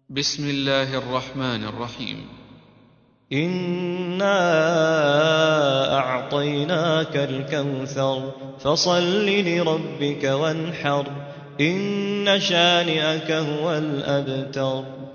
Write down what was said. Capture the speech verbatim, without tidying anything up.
بسم الله الرحمن الرحيم. إنا أعطيناك الكوثر فصل لربك وانحر إن شانئك هو الأبتر.